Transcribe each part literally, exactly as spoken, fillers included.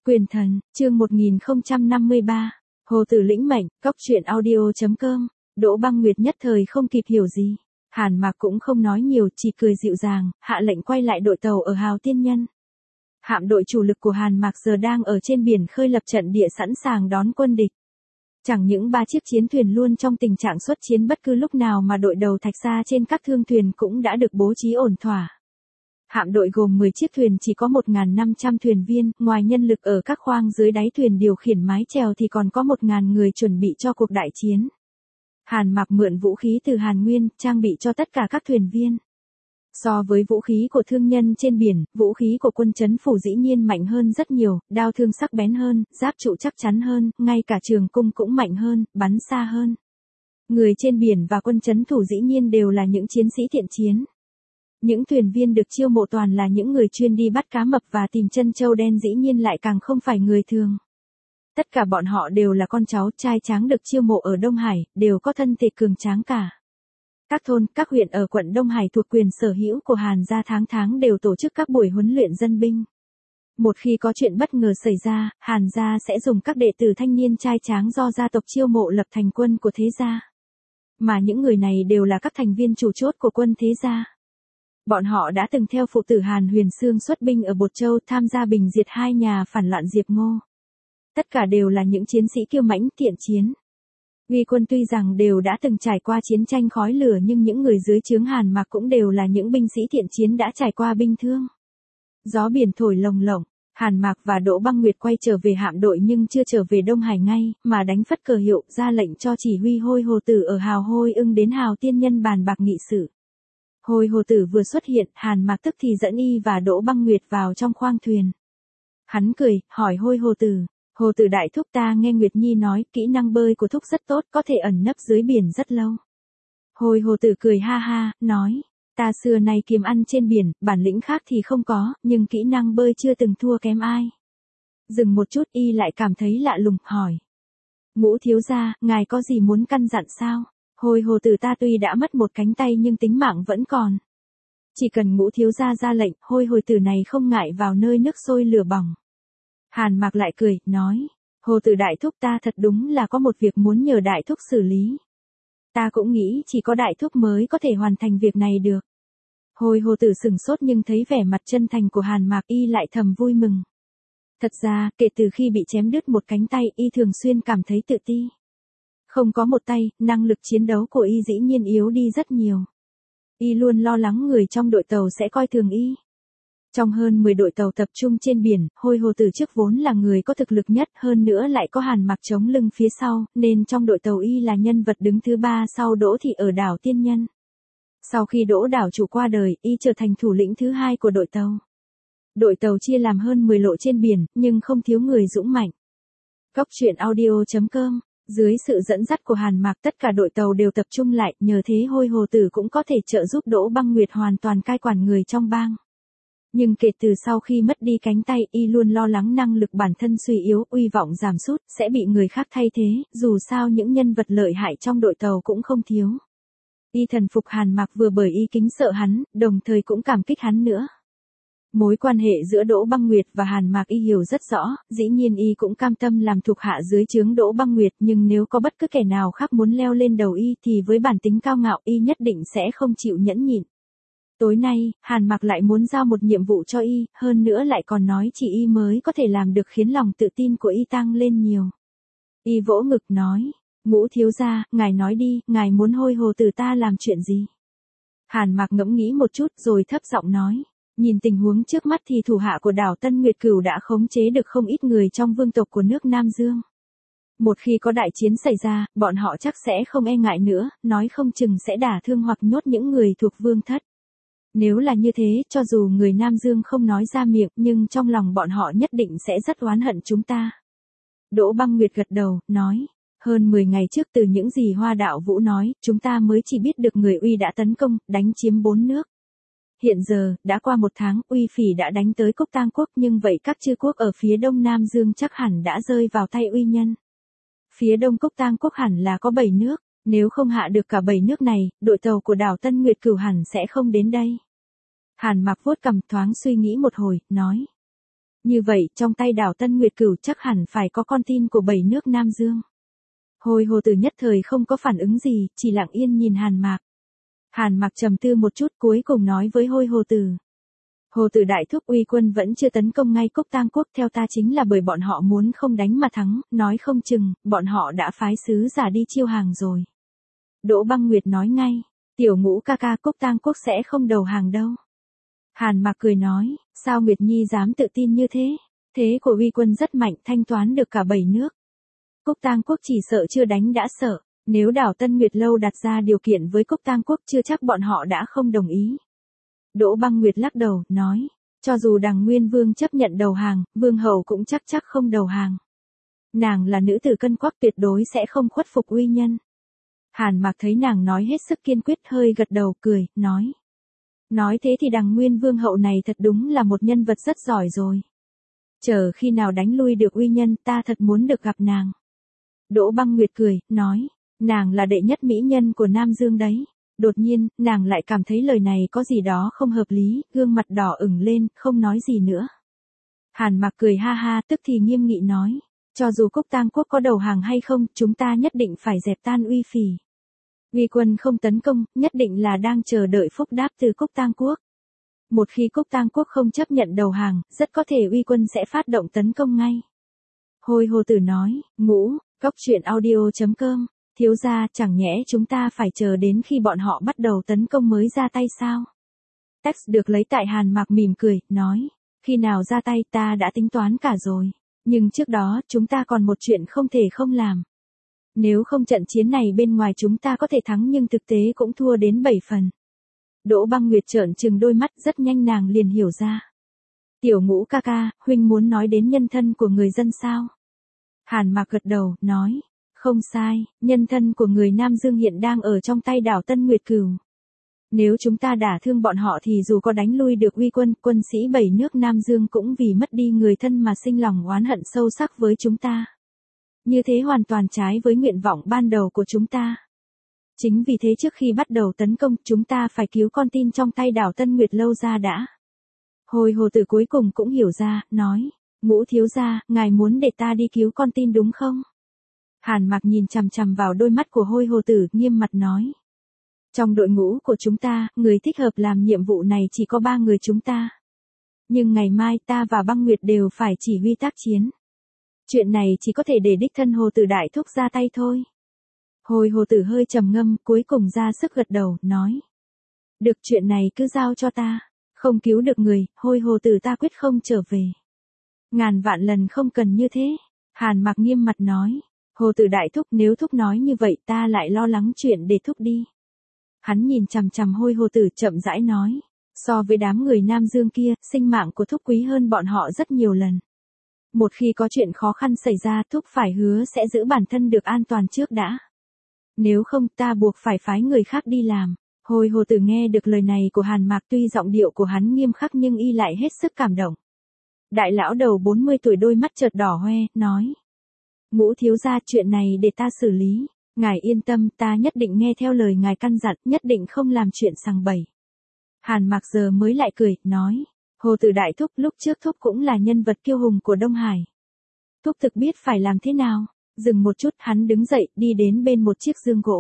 Quyền thần, chương một nghìn không trăm năm mươi ba. Hồ Tử lĩnh mệnh, cóc truyện audio.com. Đỗ Băng Nguyệt nhất thời không kịp hiểu gì. Hàn Mạc cũng không nói nhiều, chỉ cười dịu dàng, hạ lệnh quay lại đội tàu ở Hào Tiên Nhân. Hạm đội chủ lực của Hàn Mạc giờ đang ở trên biển khơi lập trận địa sẵn sàng đón quân địch. Chẳng những ba chiếc chiến thuyền luôn trong tình trạng xuất chiến bất cứ lúc nào mà đội đầu thạch xa trên các thương thuyền cũng đã được bố trí ổn thỏa. Hạm đội gồm mười chiếc thuyền chỉ có một nghìn năm trăm thuyền viên, ngoài nhân lực ở các khoang dưới đáy thuyền điều khiển mái chèo thì còn có một nghìn người chuẩn bị cho cuộc đại chiến. Hàn Mạc mượn vũ khí từ Hàn Nguyên, trang bị cho tất cả các thuyền viên. So với vũ khí của thương nhân trên biển, vũ khí của quân trấn phủ dĩ nhiên mạnh hơn rất nhiều, đao thương sắc bén hơn, giáp trụ chắc chắn hơn, ngay cả trường cung cũng mạnh hơn, bắn xa hơn. Người trên biển và quân trấn thủ dĩ nhiên đều là những chiến sĩ thiện chiến. Những thuyền viên được chiêu mộ toàn là những người chuyên đi bắt cá mập và tìm chân châu đen, dĩ nhiên lại càng không phải người thường. Tất cả bọn họ đều là con cháu trai tráng được chiêu mộ ở Đông Hải, đều có thân thể cường tráng cả. Các thôn, các huyện ở quận Đông Hải thuộc quyền sở hữu của Hàn gia tháng tháng đều tổ chức các buổi huấn luyện dân binh. Một khi có chuyện bất ngờ xảy ra, Hàn gia sẽ dùng các đệ tử thanh niên trai tráng do gia tộc chiêu mộ lập thành quân của thế gia. Mà những người này đều là các thành viên chủ chốt của quân thế gia. Bọn họ đã từng theo phụ tử Hàn Huyền Xương xuất binh ở Bột Châu tham gia bình diệt hai nhà phản loạn Diệp Ngô. Tất cả đều là những chiến sĩ kiêu mãnh thiện chiến. Uy quân tuy rằng đều đã từng trải qua chiến tranh khói lửa nhưng những người dưới trướng Hàn Mạc cũng đều là những binh sĩ thiện chiến đã trải qua binh thương. Gió biển thổi lồng lộng, Hàn Mạc và Đỗ Băng Nguyệt quay trở về hạm đội nhưng chưa trở về Đông Hải ngay, mà đánh phất cờ hiệu ra lệnh cho chỉ huy Hôi Hồ Tử ở Hào Hôi Ưng đến Hào Tiên Nhân bàn bạc nghị sự. Hôi Hồ Tử vừa xuất hiện, Hàn Mạc tức thì dẫn y và Đỗ Băng Nguyệt vào trong khoang thuyền. Hắn cười, hỏi Hôi Hồ Tử, Hồ Tử đại thúc, ta nghe Nguyệt Nhi nói, kỹ năng bơi của thúc rất tốt, có thể ẩn nấp dưới biển rất lâu. Hôi Hồ Tử cười ha ha, nói, ta xưa nay kiếm ăn trên biển, bản lĩnh khác thì không có, nhưng kỹ năng bơi chưa từng thua kém ai. Dừng một chút y lại cảm thấy lạ lùng, hỏi. Ngũ thiếu gia, ngài có gì muốn căn dặn sao? Hôi Hồ Tử, ta tuy đã mất một cánh tay nhưng tính mạng vẫn còn. Chỉ cần Ngũ thiếu gia ra lệnh, Hôi Hồ Tử này không ngại vào nơi nước sôi lửa bỏng. Hàn Mạc lại cười, nói, Hồ Tử đại thúc, ta thật đúng là có một việc muốn nhờ đại thúc xử lý. Ta cũng nghĩ chỉ có đại thúc mới có thể hoàn thành việc này được. Hôi Hồ Tử sửng sốt nhưng thấy vẻ mặt chân thành của Hàn Mạc y lại thầm vui mừng. Thật ra, kể từ khi bị chém đứt một cánh tay y thường xuyên cảm thấy tự ti. Không có một tay, năng lực chiến đấu của y dĩ nhiên yếu đi rất nhiều. Y luôn lo lắng người trong đội tàu sẽ coi thường y. Trong hơn mười đội tàu tập trung trên biển, Hôi Hồ Tử trước vốn là người có thực lực nhất, hơn nữa lại có Hàn Mạc chống lưng phía sau, nên trong đội tàu y là nhân vật đứng thứ ba sau Đỗ Thị ở đảo Tiên Nhân. Sau khi Đỗ đảo chủ qua đời, y trở thành thủ lĩnh thứ hai của đội tàu. Đội tàu chia làm hơn mười lộ trên biển, nhưng không thiếu người dũng mạnh. Cóc truyện audio.com. Dưới sự dẫn dắt của Hàn Mạc, tất cả đội tàu đều tập trung lại, nhờ thế Hôi Hồ Tử cũng có thể trợ giúp Đỗ Băng Nguyệt hoàn toàn cai quản người trong bang. Nhưng kể từ sau khi mất đi cánh tay, y luôn lo lắng năng lực bản thân suy yếu, uy vọng giảm sút, sẽ bị người khác thay thế, dù sao những nhân vật lợi hại trong đội tàu cũng không thiếu. Y thần phục Hàn Mạc vừa bởi y kính sợ hắn, đồng thời cũng cảm kích hắn nữa. Mối quan hệ giữa Đỗ Băng Nguyệt và Hàn Mạc y hiểu rất rõ, dĩ nhiên y cũng cam tâm làm thuộc hạ dưới trướng Đỗ Băng Nguyệt, nhưng nếu có bất cứ kẻ nào khác muốn leo lên đầu y thì với bản tính cao ngạo y nhất định sẽ không chịu nhẫn nhịn. Tối nay, Hàn Mạc lại muốn giao một nhiệm vụ cho y, hơn nữa lại còn nói chỉ y mới có thể làm được, khiến lòng tự tin của y tăng lên nhiều. Y vỗ ngực nói, Ngũ thiếu gia, ngài nói đi, ngài muốn Hôi Hồ Tử ta làm chuyện gì? Hàn Mạc ngẫm nghĩ một chút rồi thấp giọng nói, nhìn tình huống trước mắt thì thủ hạ của đảo Tân Nguyệt Cửu đã khống chế được không ít người trong vương tộc của nước Nam Dương. Một khi có đại chiến xảy ra, bọn họ chắc sẽ không e ngại nữa, nói không chừng sẽ đả thương hoặc nhốt những người thuộc vương thất. Nếu là như thế, cho dù người Nam Dương không nói ra miệng, nhưng trong lòng bọn họ nhất định sẽ rất oán hận chúng ta. Đỗ Băng Nguyệt gật đầu, nói, hơn mười ngày trước từ những gì Hoa Đạo Vũ nói, chúng ta mới chỉ biết được người Uy đã tấn công, đánh chiếm bốn nước. Hiện giờ, đã qua một tháng, Uy Phỉ đã đánh tới Cốc Tang Quốc, nhưng vậy các chư quốc ở phía đông Nam Dương chắc hẳn đã rơi vào tay Uy nhân. Phía đông Cốc Tang Quốc hẳn là có bảy nước, nếu không hạ được cả bảy nước này, đội tàu của đảo Tân Nguyệt Cửu hẳn sẽ không đến đây. Hàn Mạc vuốt cằm thoáng suy nghĩ một hồi, nói. Như vậy, trong tay đảo Tân Nguyệt Cửu chắc hẳn phải có con tin của bảy nước Nam Dương. Hồi Hồ Tử nhất thời không có phản ứng gì, chỉ lặng yên nhìn Hàn Mạc. Hàn Mạc trầm tư một chút cuối cùng nói với Hôi Hồ Tử. Hồ Tử đại thúc, uy quân vẫn chưa tấn công ngay Cúc Tang quốc, theo ta chính là bởi bọn họ muốn không đánh mà thắng, nói không chừng, bọn họ đã phái sứ giả đi chiêu hàng rồi. Đỗ Băng Nguyệt nói ngay, tiểu Ngũ ca ca, Cúc Tang quốc sẽ không đầu hàng đâu. Hàn Mạc cười nói, sao Nguyệt Nhi dám tự tin như thế? Thế của uy quân rất mạnh, thanh toán được cả bảy nước. Cúc Tang quốc chỉ sợ chưa đánh đã sợ, nếu đảo Tân Nguyệt lâu đặt ra điều kiện với Cúc Tang quốc chưa chắc bọn họ đã không đồng ý. Đỗ Băng Nguyệt lắc đầu, nói, cho dù Đằng Nguyên Vương chấp nhận đầu hàng, Vương hậu cũng chắc chắc không đầu hàng. Nàng là nữ tử cân quắc, tuyệt đối sẽ không khuất phục uy nhân. Hàn Mạc thấy nàng nói hết sức kiên quyết, hơi gật đầu cười, nói. Nói thế thì Đằng Nguyên Vương hậu này thật đúng là một nhân vật rất giỏi rồi. Chờ khi nào đánh lui được uy nhân, ta thật muốn được gặp nàng. Đỗ Băng Nguyệt cười, nói, nàng là đệ nhất mỹ nhân của Nam Dương đấy. Đột nhiên, nàng lại cảm thấy lời này có gì đó không hợp lý, gương mặt đỏ ửng lên, không nói gì nữa. Hàn Mạc cười ha ha, tức thì nghiêm nghị nói, cho dù Cúc Tang quốc có đầu hàng hay không, chúng ta nhất định phải dẹp tan uy phỉ. Uy quân không tấn công, nhất định là đang chờ đợi phúc đáp từ Cúc Tang quốc. Một khi Cúc Tang quốc không chấp nhận đầu hàng, rất có thể uy quân sẽ phát động tấn công ngay. Hôi Hồ Tử nói, Ngũ, Cóc Truyện Audio chấm com, thiếu gia, chẳng nhẽ chúng ta phải chờ đến khi bọn họ bắt đầu tấn công mới ra tay sao? Text được lấy tại Hàn Mạc mỉm cười, nói, khi nào ra tay ta đã tính toán cả rồi, nhưng trước đó chúng ta còn một chuyện không thể không làm. Nếu không trận chiến này bên ngoài chúng ta có thể thắng nhưng thực tế cũng thua đến bảy phần. Đỗ Băng Nguyệt trợn trừng đôi mắt, rất nhanh nàng liền hiểu ra. Tiểu Ngũ ca ca, huynh muốn nói đến nhân thân của người dân sao? Hàn Mạc gật đầu, nói, không sai, nhân thân của người Nam Dương hiện đang ở trong tay đảo Tân Nguyệt Cửu. Nếu chúng ta đả thương bọn họ thì dù có đánh lui được uy quân, quân sĩ bảy nước Nam Dương cũng vì mất đi người thân mà sinh lòng oán hận sâu sắc với chúng ta. Như thế hoàn toàn trái với nguyện vọng ban đầu của chúng ta. Chính vì thế trước khi bắt đầu tấn công, chúng ta phải cứu con tin trong tay đảo Tân Nguyệt lâu ra đã. Hồi Hồ Tử cuối cùng cũng hiểu ra, nói, Ngũ thiếu gia, ngài muốn để ta đi cứu con tin đúng không? Hàn Mạc nhìn chằm chằm vào đôi mắt của Hôi Hồ Tử, nghiêm mặt nói. Trong đội ngũ của chúng ta, người thích hợp làm nhiệm vụ này chỉ có ba người chúng ta. Nhưng ngày mai ta và Băng Nguyệt đều phải chỉ huy tác chiến. Chuyện này chỉ có thể để đích thân Hồ Tử đại thúc ra tay thôi. Hồi Hồ Tử hơi trầm ngâm, cuối cùng ra sức gật đầu, nói. Được, chuyện này cứ giao cho ta. Không cứu được người, Hôi Hồ Tử ta quyết không trở về. Ngàn vạn lần không cần như thế. Hàn Mạc nghiêm mặt nói. Hồ Tử đại thúc, nếu thúc nói như vậy ta lại lo lắng chuyện để thúc đi. Hắn nhìn chằm chằm Hôi Hồ Tử chậm rãi nói. So với đám người Nam Dương kia, sinh mạng của thúc quý hơn bọn họ rất nhiều lần. Một khi có chuyện khó khăn xảy ra, thúc phải hứa sẽ giữ bản thân được an toàn trước đã. Nếu không ta buộc phải phái người khác đi làm. Hồi Hồ Tử nghe được lời này của Hàn Mạc, tuy giọng điệu của hắn nghiêm khắc nhưng y lại hết sức cảm động. Đại lão đầu bốn mươi tuổi đôi mắt chợt đỏ hoe, nói. Ngũ thiếu gia, chuyện này để ta xử lý. Ngài yên tâm, ta nhất định nghe theo lời ngài căn dặn, nhất định không làm chuyện sằng bậy. Hàn Mạc giờ mới lại cười, nói. Hồ Tử đại thúc, lúc trước thúc cũng là nhân vật kiêu hùng của Đông Hải. Thúc thực biết phải làm thế nào. Dừng một chút, hắn đứng dậy, đi đến bên một chiếc dương gỗ.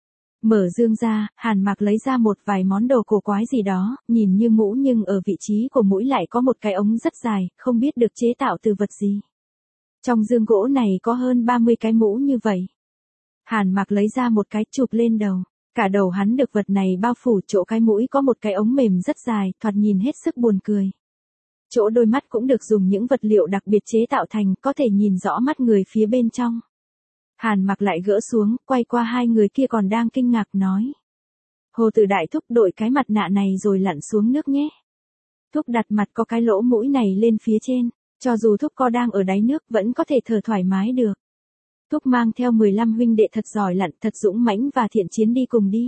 Mở dương ra, Hàn Mạc lấy ra một vài món đồ cổ quái gì đó, nhìn như mũ nhưng ở vị trí của mũi lại có một cái ống rất dài, không biết được chế tạo từ vật gì. Trong dương gỗ này có hơn ba mươi cái mũ như vậy. Hàn Mạc lấy ra một cái chụp lên đầu. Cả đầu hắn được vật này bao phủ, chỗ cái mũi có một cái ống mềm rất dài, thoạt nhìn hết sức buồn cười. Chỗ đôi mắt cũng được dùng những vật liệu đặc biệt chế tạo thành, có thể nhìn rõ mắt người phía bên trong. Hàn Mạc lại gỡ xuống, quay qua hai người kia còn đang kinh ngạc nói. Hồ Tử đại thúc, đội cái mặt nạ này rồi lặn xuống nước nhé. Thúc đặt mặt có cái lỗ mũi này lên phía trên, cho dù thúc có đang ở đáy nước vẫn có thể thở thoải mái được. Thúc mang theo mười lăm huynh đệ thật giỏi lặn, thật dũng mãnh và thiện chiến đi cùng đi.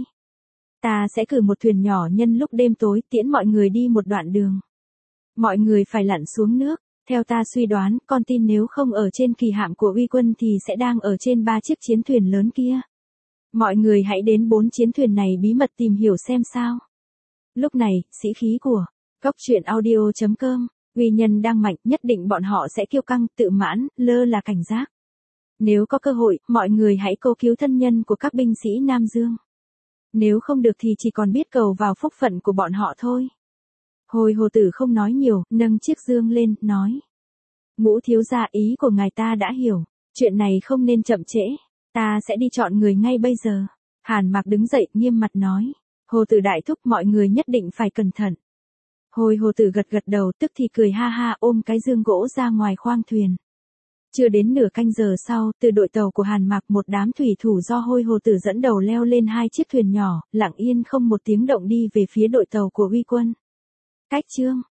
Ta sẽ cử một thuyền nhỏ nhân lúc đêm tối tiễn mọi người đi một đoạn đường. Mọi người phải lặn xuống nước. Theo ta suy đoán, con tin nếu không ở trên kỳ hạm của uy quân thì sẽ đang ở trên ba chiếc chiến thuyền lớn kia. Mọi người hãy đến bốn chiến thuyền này bí mật tìm hiểu xem sao. Lúc này, sĩ khí của Cóc Truyện Audio chấm com Uy nhân đang mạnh, nhất định bọn họ sẽ kiêu căng, tự mãn, lơ là cảnh giác. Nếu có cơ hội, mọi người hãy cố cứu thân nhân của các binh sĩ Nam Dương. Nếu không được thì chỉ còn biết cầu vào phúc phận của bọn họ thôi. Hồi Hồ Tử không nói nhiều, nâng chiếc dương lên, nói. Ngũ thiếu gia, ý của ngài ta đã hiểu. Chuyện này không nên chậm trễ. Ta sẽ đi chọn người ngay bây giờ. Hàn Mạc đứng dậy, nghiêm mặt nói. Hồ Tử đại thúc, mọi người nhất định phải cẩn thận. Hồi Hồ Tử gật gật đầu, tức thì cười ha ha, ôm cái dương gỗ ra ngoài khoang thuyền. Chưa đến nửa canh giờ sau, từ đội tàu của Hàn Mạc, một đám thủy thủ do Hồi Hồ Tử dẫn đầu leo lên hai chiếc thuyền nhỏ, lặng yên không một tiếng động đi về phía đội tàu của Uy Quân. Cách chương